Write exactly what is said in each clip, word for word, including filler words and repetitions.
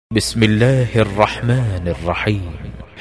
بسم الله الرحمن الرحيم.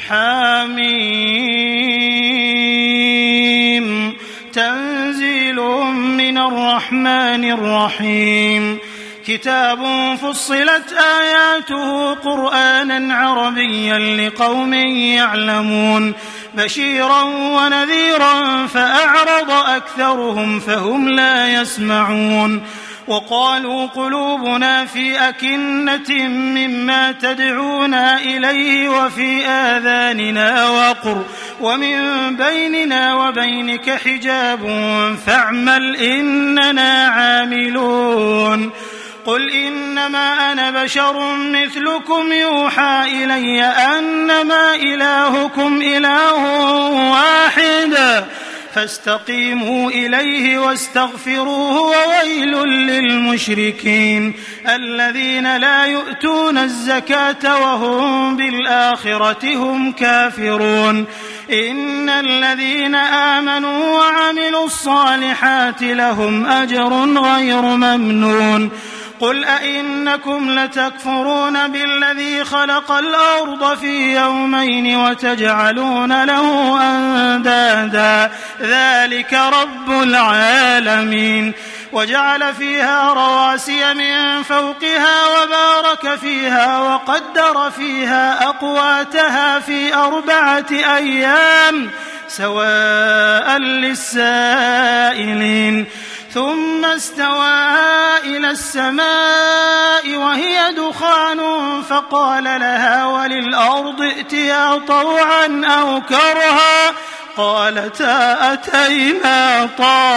حميم تنزيل من الرحمن الرحيم. كتاب فصلت آياته قرآنا عربيا لقوم يعلمون بشيرا ونذيرا فأعرض أكثرهم فهم لا يسمعون. وقالوا قلوبنا في أكنة مما تدعونا إليه وفي آذاننا وقر ومن بيننا وبينك حجاب فاعمل إننا عاملون. قل إنما أنا بشر مثلكم يوحى إلي أنما إلهكم إله واحد فاستقيموا إليه واستغفروه وويل للمشركين الذين لا يؤتون الزكاة وهم بالآخرة هم كافرون. إن الذين آمنوا وعملوا الصالحات لهم أجر غير ممنون. قل أئنكم لتكفرون بالذي خلق الأرض في يومين وتجعلون له أندادا ذلك رب العالمين. وجعل فيها رواسي من فوقها وبارك فيها وقدر فيها أقواتها في أربعة أيام سواء للسائلين. ثم استوى إلى السماء وهي دخان فقال لها وللأرض ائتيا طوعا أو كرها قالتا أتينا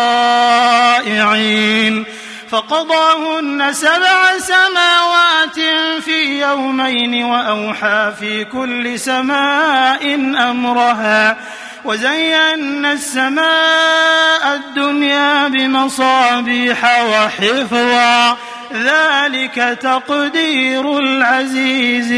طائعين. فقضاهن سبع سماوات في يومين وأوحى في كل سماء أمرها وزينا السماء الدنيا بمصابيح وحفظا ذلك تقدير العزيز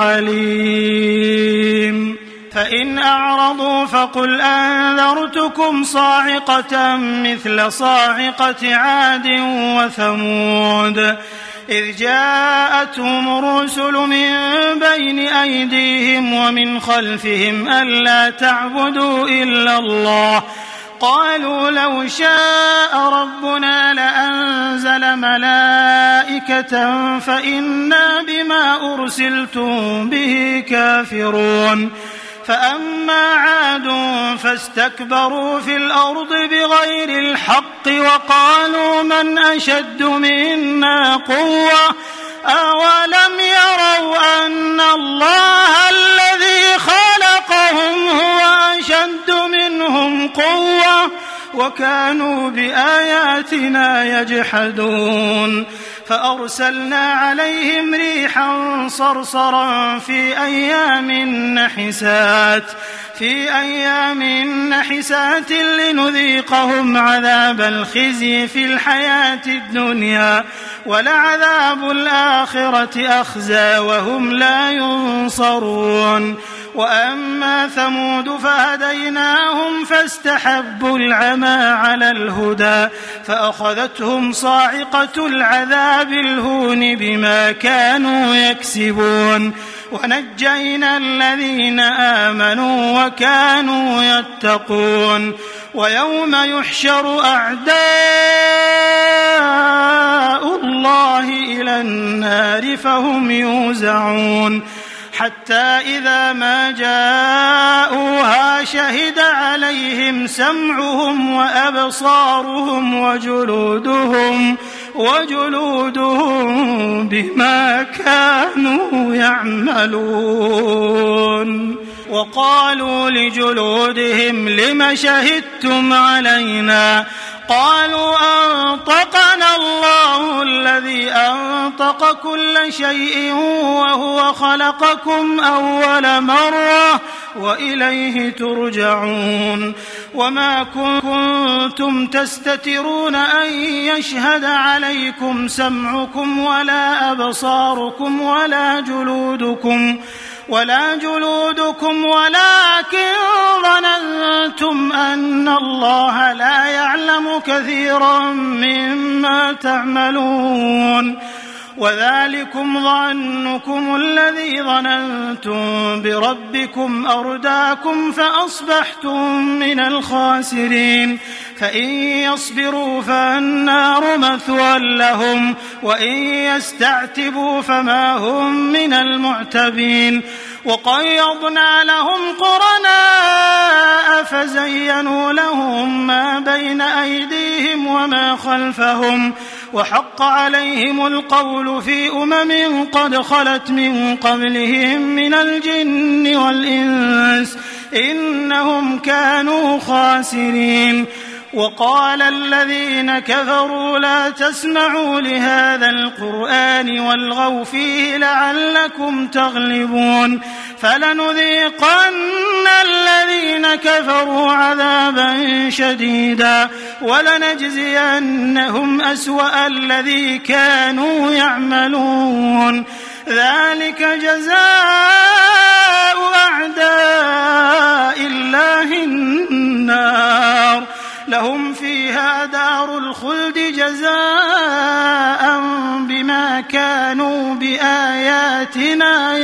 العليم. فإن أعرضوا فقل أنذرتكم صاعقة مثل صاعقة عاد وثمود إذ جاءتهم الرسل من بين أيديهم ومن خلفهم ألا تعبدوا إلا الله قالوا لو شاء ربنا لأنزل ملائكة فإنا بما أرسلتم به كافرون. فأما عاد فاستكبروا في الأرض بغير الحق وقالوا من أشد منا قوة أولم يروا أن الله الذي خلقهم هو أشد منهم قوة وكانوا بآياتنا يجحدون. فأرسلنا عليهم ريحا صرصرا في أيام نحسات في أيام نحسات لنذيقهم عذاب الخزي في الحياة الدنيا ولعذاب الآخرة أخزى وهم لا ينصرون. وأما ثمود فهديناهم فاستحبوا العمى على الهدى فأخذتهم صاعقة العذاب الهون بما كانوا يكسبون. ونجينا الذين آمنوا وكانوا يتقون. ويوم يحشر أعداء الله إلى النار فهم يوزعون حتى إذا ما جاءوها شهد عليهم سمعهم وأبصارهم وجلودهم وجلودهم بما كانوا يعملون. وقالوا لجلودهم لم شهدتم علينا قالوا أنطقنا الله الذي أنطق كل شيء وهو خلقكم أول مرة وإليه ترجعون. وما كنتم تستترون أن يشهد عليكم سمعكم ولا أبصاركم ولا جلودكم ولا جلودكم ولكن ظننتم أن الله لا يعلم كثيرا مما تعملون وذلكم ظنكم الذي الذي ظننتم بربكم أرداكم فأصبحتم من الخاسرين فإن يصبروا فالنار مثوى لهم وإن يستعتبوا فما هم من المعتبين وقيضنا لهم قرناء فزينوا لهم ما بين أيديهم وما خلفهم وحق عليهم القول في أمم قد خلت من قبلهم من الجن والإنس إنهم كانوا خاسرين. وقال الذين كفروا لا تسمعوا لهذا القرآن والغوا فيه لعلكم تغلبون فلنذيقن الذين كفروا عذابا شديدا ولنجزينهم أسوأ الذي كانوا يعملون ذلك جزاء أعداء الله النار لهم فيها دار الخلد جزاء بما كانوا بآياتنا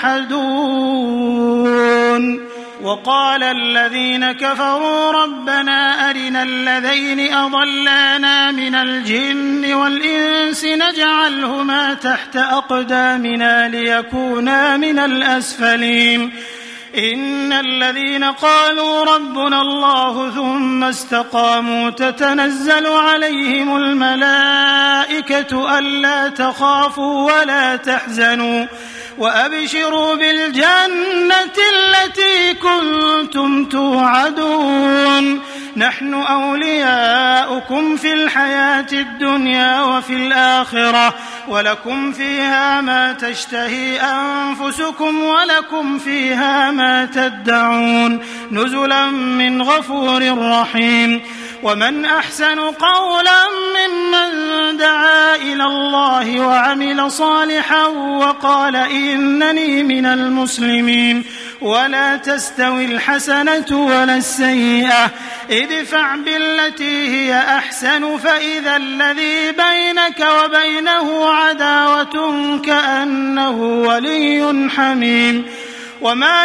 يجحدون. وقال الذين كفروا ربنا أرنا الذين أضلانا من الجن والإنس نجعلهما تحت أقدامنا ليكونا من الأسفلين إن الذين قالوا ربنا الله ثم استقاموا تتنزل عليهم الملائكة ألا تخافوا ولا تحزنوا وأبشروا بالجنة التي كنتم توعدون نحن أولياؤكم في الحياة الدنيا وفي الآخرة ولكم فيها ما تشتهي أنفسكم ولكم فيها ما تدعون نزلا من غفور رحيم. ومن أحسن قولا ممن دعا إلى الله وعمل صالحا وقال إنني من المسلمين ولا تستوي الحسنة ولا السيئة ادفع بالتي هي أحسن فإذا الذي بينك وبينه عداوة كأنه ولي حميم وما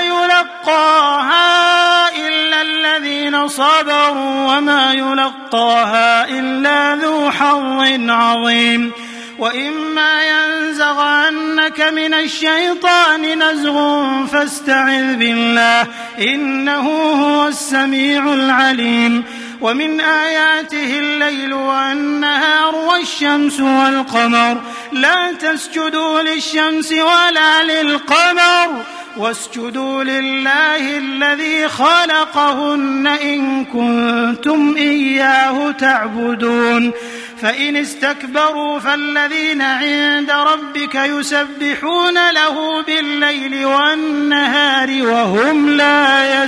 يلقاها إلا الذين صبروا وما يلقاها إلا ذو حظ عظيم. وإما ينزغنك من الشيطان نزغ فاستعذ بالله إنه هو السميع العليم. ومن آياته الليل والنهار والشمس والقمر لا تسجدوا للشمس ولا للقمر واسجدوا لله الذي خلقهن إن كنتم إياه تعبدون فإن استكبروا فالذين عند ربك يسبحون له بالليل والنهار وهم لا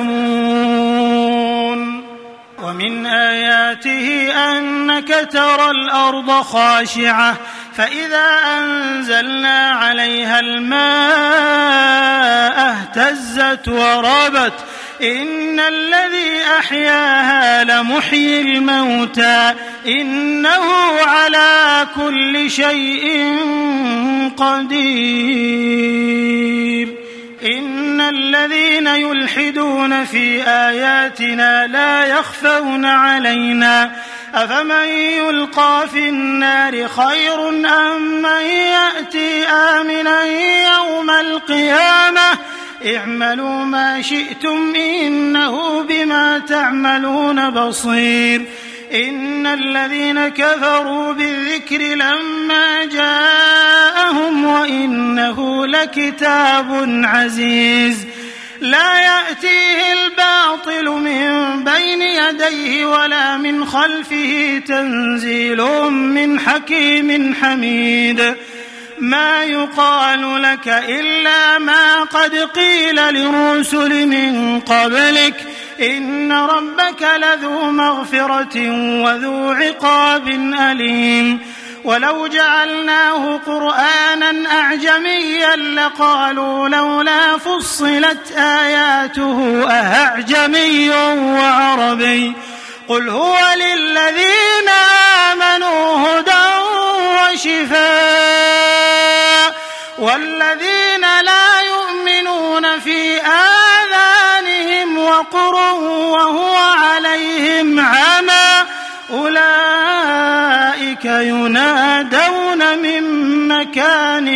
يسأمون. ومن آياته أنك ترى الأرض خاشعة فإذا أنزلنا عليها الماء اهتزت وربت إن الذي أحياها لمحيي الموتى إنه على كل شيء قدير. إن الذين يلحدون في آياتنا لا يخفون علينا أفمن يلقى في النار خير أم من يأتي آمنا يوم القيامة اعملوا ما شئتم إنه بما تعملون بصير. إن الذين كفروا بالذكر لما جاءهم وإنه لكتاب عزيز لا يأتيه الباطل من بين يديه ولا من خلفه تنزيل من حكيم حميد. ما يقال لك إلا ما قد قيل للرسل من قبلك إن ربك لذو مغفرة وذو عقاب أليم. ولو جعلناه قرآنا أعجميا لقالوا لولا فصلت آياته أأعجمي وعربي قل هو للذين آمنوا هدى وشفاء والذين لا يؤمنون في آذانهم وقر وهو عليهم عمى أولئك ينادون من مكان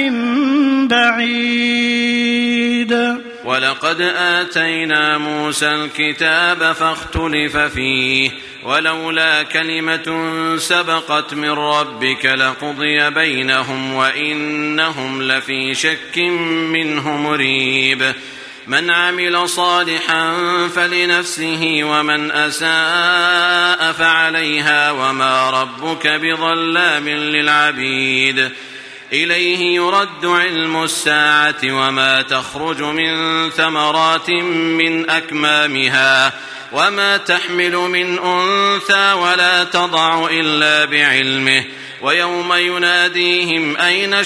بعيد. ولقد آتينا موسى الكتاب فاختلف فيه ولولا كلمة سبقت من ربك لقضي بينهم وإنهم لفي شك منه مريب. من عمل صالحا فلنفسه ومن أساء فعليها وما ربك بظلام للعبيد. إليه يرد علم الساعة وما تخرج من ثمرات من أكمامها وما تحمل من أنثى ولا تضع إلا بعلمه ويوم يناديهم أين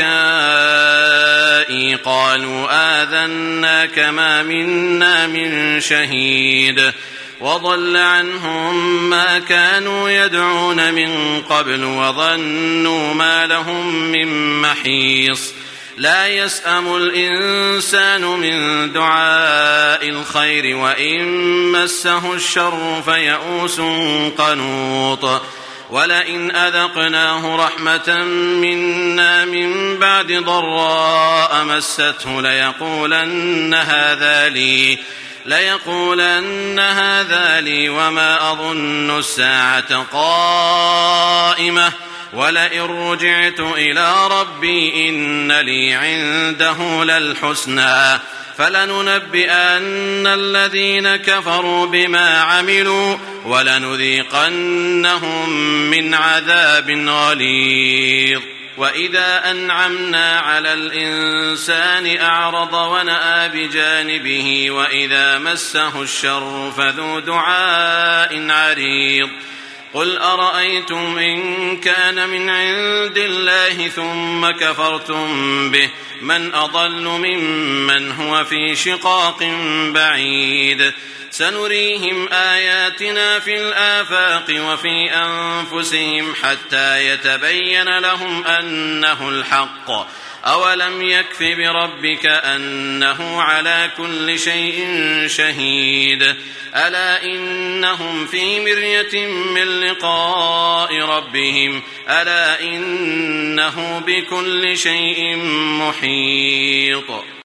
شركائي قالوا آذناك ما منا من شهيد وضل عنهم ما كانوا يدعون من قبل وظنوا ما لهم من محيص. لا يسأم الإنسان من دعاء الخير وإن مسه الشر فيئوس قنوط. ولئن أذقناه رحمة منا من بعد ضراء مسته ليقولن هذا لي ليقولن هذا لي وما أظن الساعة قائمة ولئن رجعت إلى ربي إن لي عنده للحسنى فلننبئن الذين كفروا بما عملوا ولنذيقنهم من عذاب غليظ. وإذا أنعمنا على الإنسان أعرض ونأى بجانبه وإذا مسه الشر فذو دعاء عريض. قل أرأيتم إن كان من عند الله ثم كفرتم به من أضل ممن هو في شقاق بعيد. سنريهم آياتنا في الآفاق وفي أنفسهم حتى يتبين لهم أنه الحق. أولم يكف بربك أنه على كل شيء شهيد. ألا إنهم في مرية من لقاء ربهم ألا إنه بكل شيء محيط.